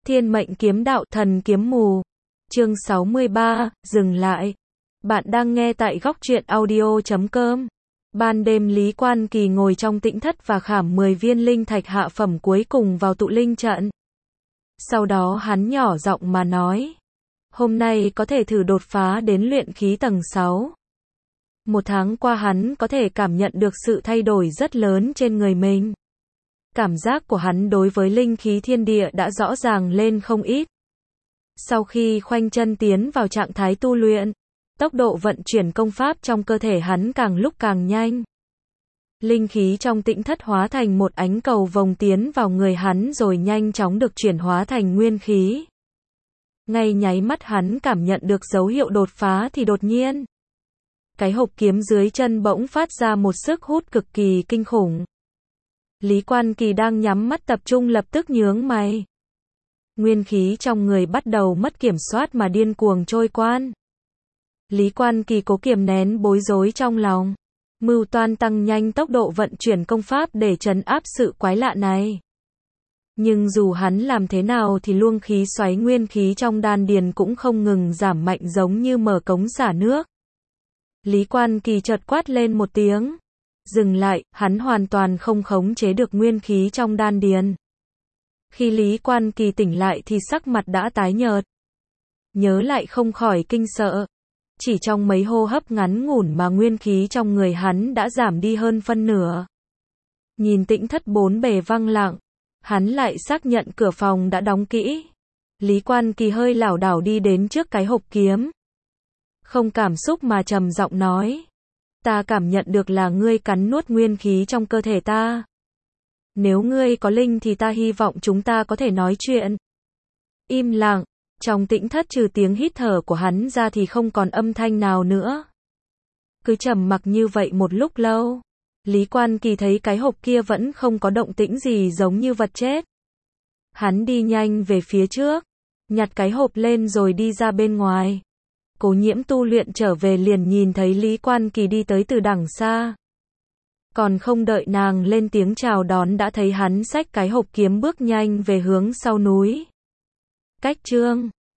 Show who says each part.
Speaker 1: Thiên mệnh kiếm đạo thần kiếm mù. Chương 63, dừng lại. Bạn đang nghe tại góc truyện audio.com. Ban đêm Lý Quan Kỳ ngồi trong tĩnh thất và khảm 10 viên linh thạch hạ phẩm cuối cùng vào tụ linh trận. Sau đó hắn nhỏ giọng mà nói. Hôm nay có thể thử đột phá đến luyện khí tầng 6. Một tháng qua hắn có thể cảm nhận được sự thay đổi rất lớn trên người mình. Cảm giác của hắn đối với linh khí thiên địa đã rõ ràng lên không ít. Sau khi khoanh chân tiến vào trạng thái tu luyện, tốc độ vận chuyển công pháp trong cơ thể hắn càng lúc càng nhanh. Linh khí trong tĩnh thất hóa thành một ánh cầu vồng tiến vào người hắn rồi nhanh chóng được chuyển hóa thành nguyên khí. Ngay nháy mắt hắn cảm nhận được dấu hiệu đột phá thì đột nhiên, cái hộp kiếm dưới chân bỗng phát ra một sức hút cực kỳ kinh khủng. Lý Quan Kỳ đang nhắm mắt tập trung lập tức nhướng mày. Nguyên khí trong người bắt đầu mất kiểm soát mà điên cuồng trôi quan. Lý Quan Kỳ cố kiềm nén bối rối trong lòng, mưu toan tăng nhanh tốc độ vận chuyển công pháp để trấn áp sự quái lạ này. Nhưng dù hắn làm thế nào thì luồng khí xoáy nguyên khí trong đan điền cũng không ngừng giảm mạnh giống như mở cống xả nước. Lý Quan Kỳ chợt quát lên một tiếng. Dừng lại, hắn hoàn toàn không khống chế được nguyên khí trong đan điền. Khi Lý Quan Kỳ tỉnh lại thì sắc mặt đã tái nhợt. Nhớ lại không khỏi kinh sợ. Chỉ trong mấy hô hấp ngắn ngủn mà nguyên khí trong người hắn đã giảm đi hơn phân nửa. Nhìn tĩnh thất bốn bề vắng lặng, hắn lại xác nhận cửa phòng đã đóng kỹ. Lý Quan Kỳ hơi lảo đảo đi đến trước cái hộp kiếm. Không cảm xúc mà trầm giọng nói. Ta cảm nhận được là ngươi cắn nuốt nguyên khí trong cơ thể ta. Nếu ngươi có linh thì ta hy vọng chúng ta có thể nói chuyện. Im lặng, trong tĩnh thất trừ tiếng hít thở của hắn ra thì không còn âm thanh nào nữa. Cứ trầm mặc như vậy một lúc lâu, Lý Quan Kỳ thấy cái hộp kia vẫn không có động tĩnh gì giống như vật chết. Hắn đi nhanh về phía trước, nhặt cái hộp lên rồi đi ra bên ngoài. Cố Nhiễm tu luyện trở về liền nhìn thấy Lý Quan Kỳ đi tới từ đằng xa. Còn không đợi nàng lên tiếng chào đón đã thấy hắn xách cái hộp kiếm bước nhanh về hướng sau núi. Cách chương